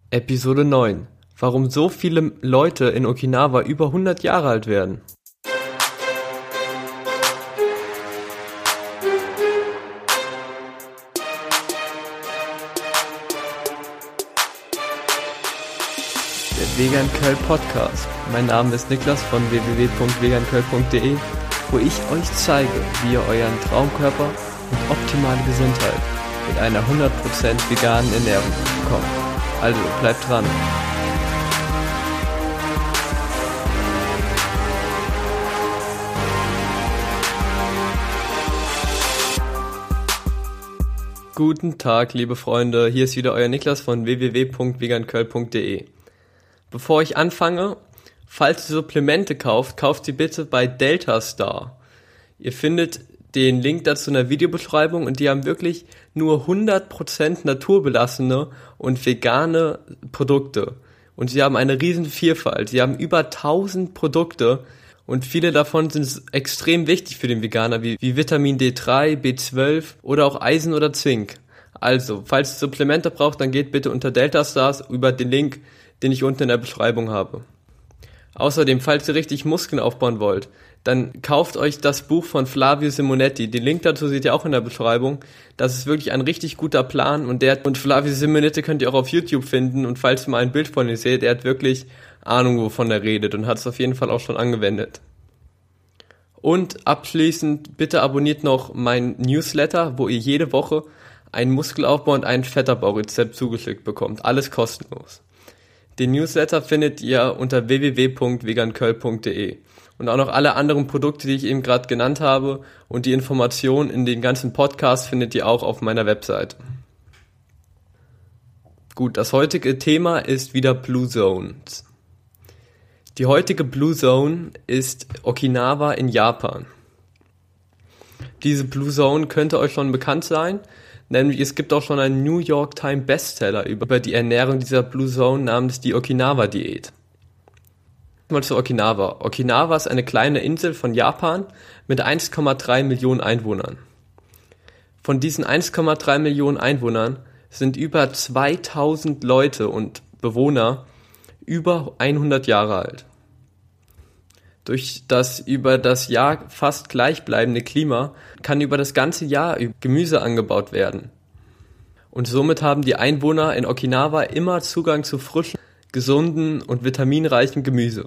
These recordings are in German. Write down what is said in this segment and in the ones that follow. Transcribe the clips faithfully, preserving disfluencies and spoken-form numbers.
Episode neun. Warum so viele Leute in Okinawa über hundert Jahre alt werden. Der Vegan Curl Podcast. Mein Name ist Niklas von w w w punkt vegan curl punkt d e, wo ich euch zeige, wie ihr euren Traumkörper und optimale Gesundheit mit einer hundert Prozent veganen Ernährung bekommt. Also bleibt dran. Guten Tag, liebe Freunde, hier ist wieder euer Niklas von w w w punkt vegan curl punkt d e. Bevor ich anfange, falls ihr Supplemente kauft, kauft sie bitte bei Delta Star. Ihr findet den Link dazu in der Videobeschreibung und die haben wirklich nur hundert Prozent naturbelassene und vegane Produkte. Und sie haben eine riesen Vielfalt. Sie haben über tausend Produkte und viele davon sind extrem wichtig für den Veganer, wie, wie Vitamin D drei, B zwölf oder auch Eisen oder Zink. Also, falls ihr Supplemente braucht, dann geht bitte unter Delta Stars über den Link, den ich unten in der Beschreibung habe. Außerdem, falls ihr richtig Muskeln aufbauen wollt, dann kauft euch das Buch von Flavio Simonetti. Den Link dazu seht ihr auch in der Beschreibung. Das ist wirklich ein richtig guter Plan und der und Flavio Simonetti könnt ihr auch auf YouTube finden und falls ihr mal ein Bild von ihm seht, er hat wirklich Ahnung, wovon er redet und hat es auf jeden Fall auch schon angewendet. Und abschließend, bitte abonniert noch mein Newsletter, wo ihr jede Woche einen Muskelaufbau und ein Fettabbaurezept zugeschickt bekommt. Alles kostenlos. Den Newsletter findet ihr unter w w w punkt vegan curl punkt d e. Und auch noch alle anderen Produkte, die ich eben gerade genannt habe und die Informationen in den ganzen Podcasts findet ihr auch auf meiner Website. Gut, das heutige Thema ist wieder Blue Zones. Die heutige Blue Zone ist Okinawa in Japan. Diese Blue Zone könnte euch schon bekannt sein, nämlich es gibt auch schon einen New York Times Bestseller über die Ernährung dieser Blue Zone namens die Okinawa-Diät. Mal zu Okinawa. Okinawa ist eine kleine Insel von Japan mit eins Komma drei Millionen Einwohnern. Von diesen eins Komma drei Millionen Einwohnern sind über zweitausend Leute und Bewohner über hundert Jahre alt. Durch das über das Jahr fast gleichbleibende Klima kann über das ganze Jahr Gemüse angebaut werden. Und somit haben die Einwohner in Okinawa immer Zugang zu frischem, gesunden und vitaminreichen Gemüse.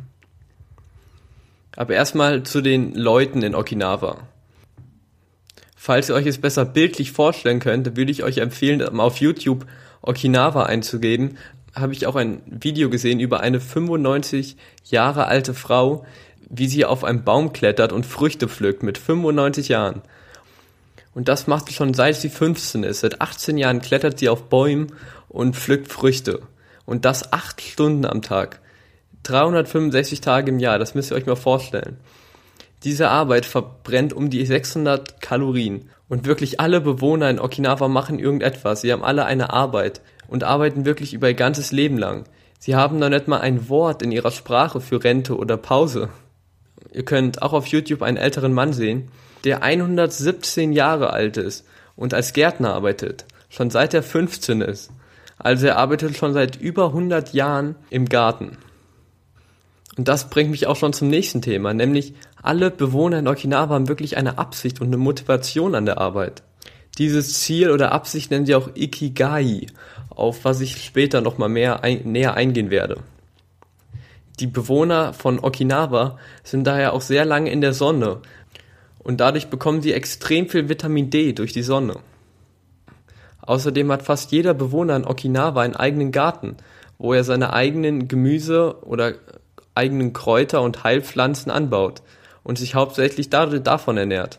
Aber erstmal zu den Leuten in Okinawa. Falls ihr euch es besser bildlich vorstellen könnt, würde ich euch empfehlen, auf YouTube Okinawa einzugeben. Habe ich auch ein Video gesehen über eine fünfundneunzig Jahre alte Frau, wie sie auf einem Baum klettert und Früchte pflückt mit fünfundneunzig Jahren. Und das macht sie schon seit sie fünfzehn ist. Seit achtzehn Jahren klettert sie auf Bäumen und pflückt Früchte. Und das acht Stunden am Tag. dreihundertfünfundsechzig Tage im Jahr, das müsst ihr euch mal vorstellen. Diese Arbeit verbrennt um die sechshundert Kalorien. Und wirklich alle Bewohner in Okinawa machen irgendetwas. Sie haben alle eine Arbeit und arbeiten wirklich über ihr ganzes Leben lang. Sie haben noch nicht mal ein Wort in ihrer Sprache für Rente oder Pause. Ihr könnt auch auf YouTube einen älteren Mann sehen, der hundertsiebzehn Jahre alt ist und als Gärtner arbeitet, schon seit er fünfzehn ist. Also er arbeitet schon seit über hundert Jahren im Garten. Und das bringt mich auch schon zum nächsten Thema, nämlich alle Bewohner in Okinawa haben wirklich eine Absicht und eine Motivation an der Arbeit. Dieses Ziel oder Absicht nennen sie auch Ikigai, auf was ich später nochmal mehr ein, näher eingehen werde. Die Bewohner von Okinawa sind daher auch sehr lange in der Sonne und dadurch bekommen sie extrem viel Vitamin D durch die Sonne. Außerdem hat fast jeder Bewohner in Okinawa einen eigenen Garten, wo er seine eigenen Gemüse oder eigenen Kräuter und Heilpflanzen anbaut und sich hauptsächlich davon ernährt.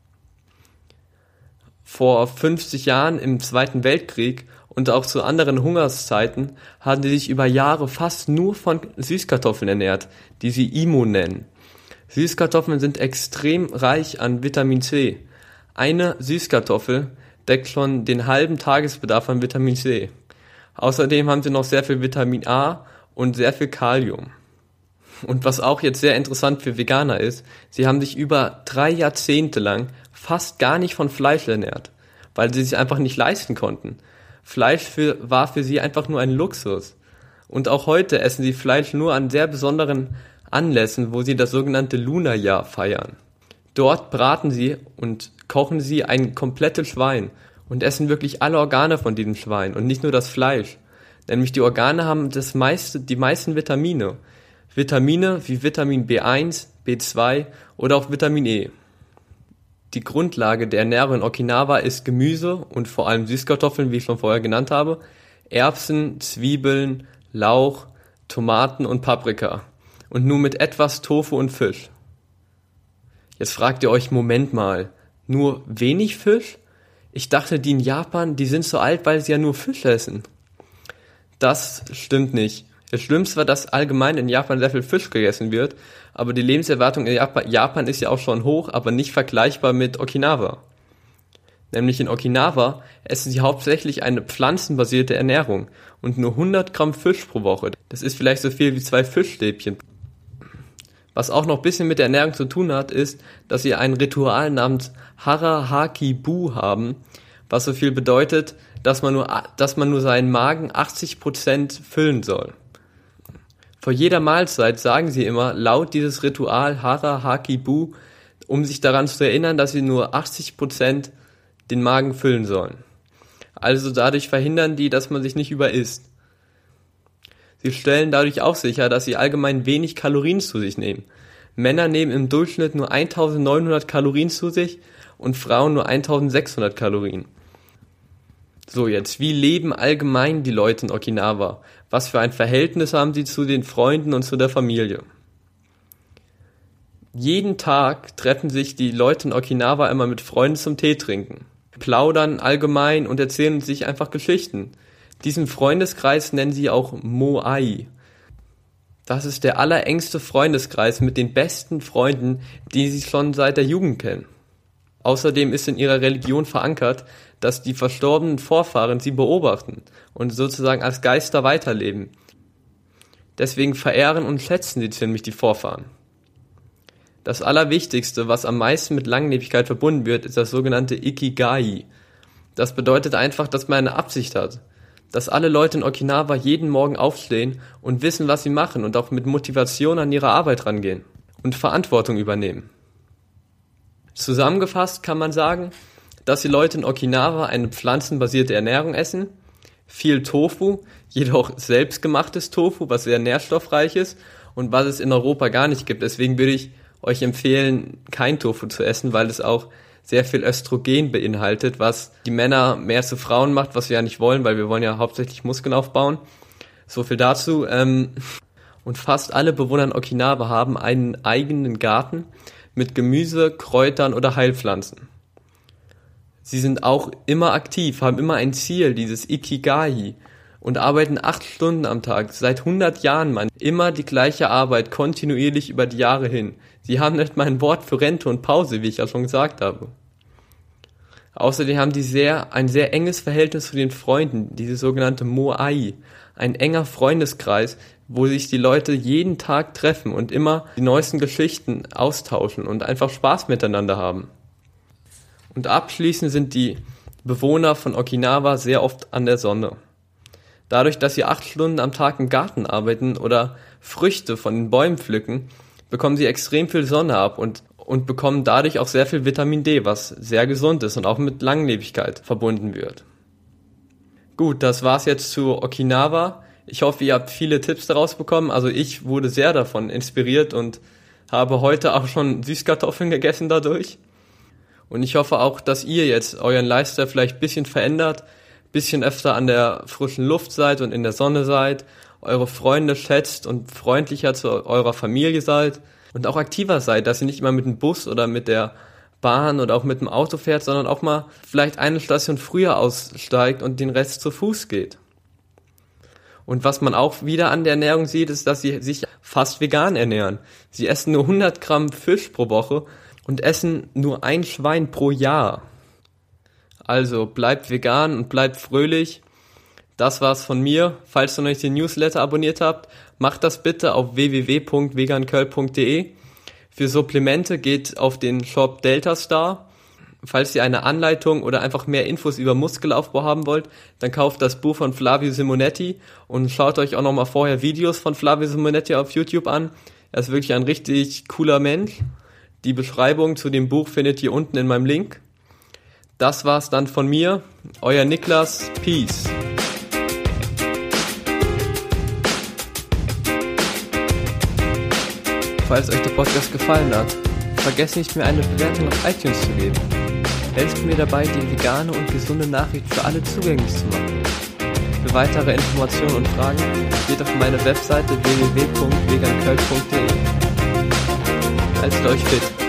Vor fünfzig Jahren im Zweiten Weltkrieg und auch zu anderen Hungerszeiten haben sie sich über Jahre fast nur von Süßkartoffeln ernährt, die sie Imo nennen. Süßkartoffeln sind extrem reich an Vitamin C. Eine Süßkartoffel deckt schon den halben Tagesbedarf an Vitamin C. Außerdem haben sie noch sehr viel Vitamin A und sehr viel Kalium. Und was auch jetzt sehr interessant für Veganer ist, sie haben sich über drei Jahrzehnte lang fast gar nicht von Fleisch ernährt, weil sie sich einfach nicht leisten konnten. Fleisch für, war für sie einfach nur ein Luxus. Und auch heute essen sie Fleisch nur an sehr besonderen Anlässen, wo sie das sogenannte Lunar-Jahr feiern. Dort braten sie und kochen sie ein komplettes Schwein und essen wirklich alle Organe von diesem Schwein und nicht nur das Fleisch. Nämlich die Organe haben das meiste, die meisten Vitamine. Vitamine wie Vitamin B eins, B zwei oder auch Vitamin E. Die Grundlage der Ernährung in Okinawa ist Gemüse und vor allem Süßkartoffeln, wie ich schon vorher genannt habe, Erbsen, Zwiebeln, Lauch, Tomaten und Paprika. Und nur mit etwas Tofu und Fisch. Jetzt fragt ihr euch, Moment mal, nur wenig Fisch? Ich dachte, die in Japan, die sind so alt, weil sie ja nur Fisch essen. Das stimmt nicht. Es stimmt zwar, dass allgemein in Japan sehr viel Fisch gegessen wird, aber die Lebenserwartung in Japan, Japan ist ja auch schon hoch, aber nicht vergleichbar mit Okinawa. Nämlich in Okinawa essen sie hauptsächlich eine pflanzenbasierte Ernährung und nur hundert Gramm Fisch pro Woche. Das ist vielleicht so viel wie zwei Fischstäbchen. Was auch noch ein bisschen mit der Ernährung zu tun hat, ist, dass sie ein Ritual namens Hara-Haki-Bu haben, was so viel bedeutet, dass man nur, dass man nur seinen Magen achtzig Prozent füllen soll. Vor jeder Mahlzeit sagen sie immer laut dieses Ritual Hara-Haki-Bu, um sich daran zu erinnern, dass sie nur achtzig Prozent den Magen füllen sollen. Also dadurch verhindern die, dass man sich nicht überisst. Sie stellen dadurch auch sicher, dass sie allgemein wenig Kalorien zu sich nehmen. Männer nehmen im Durchschnitt nur eintausendneunhundert Kalorien zu sich und Frauen nur eintausendsechshundert Kalorien. So, jetzt, wie leben allgemein die Leute in Okinawa? Was für ein Verhältnis haben sie zu den Freunden und zu der Familie? Jeden Tag treffen sich die Leute in Okinawa immer mit Freunden zum Tee trinken, plaudern allgemein und erzählen sich einfach Geschichten. Diesen Freundeskreis nennen sie auch Moai. Das ist der allerengste Freundeskreis mit den besten Freunden, die sie schon seit der Jugend kennen. Außerdem ist in ihrer Religion verankert, dass die verstorbenen Vorfahren sie beobachten und sozusagen als Geister weiterleben. Deswegen verehren und schätzen sie ziemlich die Vorfahren. Das Allerwichtigste, was am meisten mit Langlebigkeit verbunden wird, ist das sogenannte Ikigai. Das bedeutet einfach, dass man eine Absicht hat. Dass alle Leute in Okinawa jeden Morgen aufstehen und wissen, was sie machen und auch mit Motivation an ihre Arbeit rangehen und Verantwortung übernehmen. Zusammengefasst kann man sagen, dass die Leute in Okinawa eine pflanzenbasierte Ernährung essen, viel Tofu, jedoch selbstgemachtes Tofu, was sehr nährstoffreich ist und was es in Europa gar nicht gibt. Deswegen würde ich euch empfehlen, kein Tofu zu essen, weil es auch sehr viel Östrogen beinhaltet, was die Männer mehr zu Frauen macht, was wir ja nicht wollen, weil wir wollen ja hauptsächlich Muskeln aufbauen. So viel dazu. Ähm, und fast alle Bewohner in Okinawa haben einen eigenen Garten mit Gemüse, Kräutern oder Heilpflanzen. Sie sind auch immer aktiv, haben immer ein Ziel, dieses Ikigai, und arbeiten acht Stunden am Tag, seit hundert Jahren, Mann. Immer die gleiche Arbeit, kontinuierlich über die Jahre hin. Sie haben nicht mal ein Wort für Rente und Pause, wie ich ja schon gesagt habe. Außerdem haben die sehr, ein sehr enges Verhältnis zu den Freunden, diese sogenannte Moai, ein enger Freundeskreis, wo sich die Leute jeden Tag treffen und immer die neuesten Geschichten austauschen und einfach Spaß miteinander haben. Und abschließend sind die Bewohner von Okinawa sehr oft an der Sonne. Dadurch, dass sie acht Stunden am Tag im Garten arbeiten oder Früchte von den Bäumen pflücken, bekommen sie extrem viel Sonne ab und und bekommen dadurch auch sehr viel Vitamin D, was sehr gesund ist und auch mit Langlebigkeit verbunden wird. Gut, das war's jetzt zu Okinawa. Ich hoffe, ihr habt viele Tipps daraus bekommen. Also ich wurde sehr davon inspiriert und habe heute auch schon Süßkartoffeln gegessen dadurch. Und ich hoffe auch, dass ihr jetzt euren Lifestyle vielleicht ein bisschen verändert, ein bisschen öfter an der frischen Luft seid und in der Sonne seid, eure Freunde schätzt und freundlicher zu eurer Familie seid und auch aktiver seid, dass ihr nicht immer mit dem Bus oder mit der Bahn oder auch mit dem Auto fährt, sondern auch mal vielleicht eine Station früher aussteigt und den Rest zu Fuß geht. Und was man auch wieder an der Ernährung sieht, ist, dass sie sich fast vegan ernähren. Sie essen nur hundert Gramm Fisch pro Woche und essen nur ein Schwein pro Jahr. Also bleibt vegan und bleibt fröhlich. Das war's von mir. Falls ihr noch nicht den Newsletter abonniert habt, macht das bitte auf w w w punkt vegan curl punkt d e. Für Supplemente geht auf den Shop Delta Star. Falls ihr eine Anleitung oder einfach mehr Infos über Muskelaufbau haben wollt, dann kauft das Buch von Flavio Simonetti und schaut euch auch nochmal vorher Videos von Flavio Simonetti auf YouTube an. Er ist wirklich ein richtig cooler Mensch. Die Beschreibung zu dem Buch findet ihr unten in meinem Link. Das war's dann von mir, euer Niklas, Peace. Falls euch der Podcast gefallen hat, vergesst nicht mehr eine Bewertung auf iTunes zu geben. Helft mir dabei, die vegane und gesunde Nachricht für alle zugänglich zu machen. Für weitere Informationen und Fragen geht auf meine Webseite w w w punkt vegan köln punkt d e. Haltet euch fit!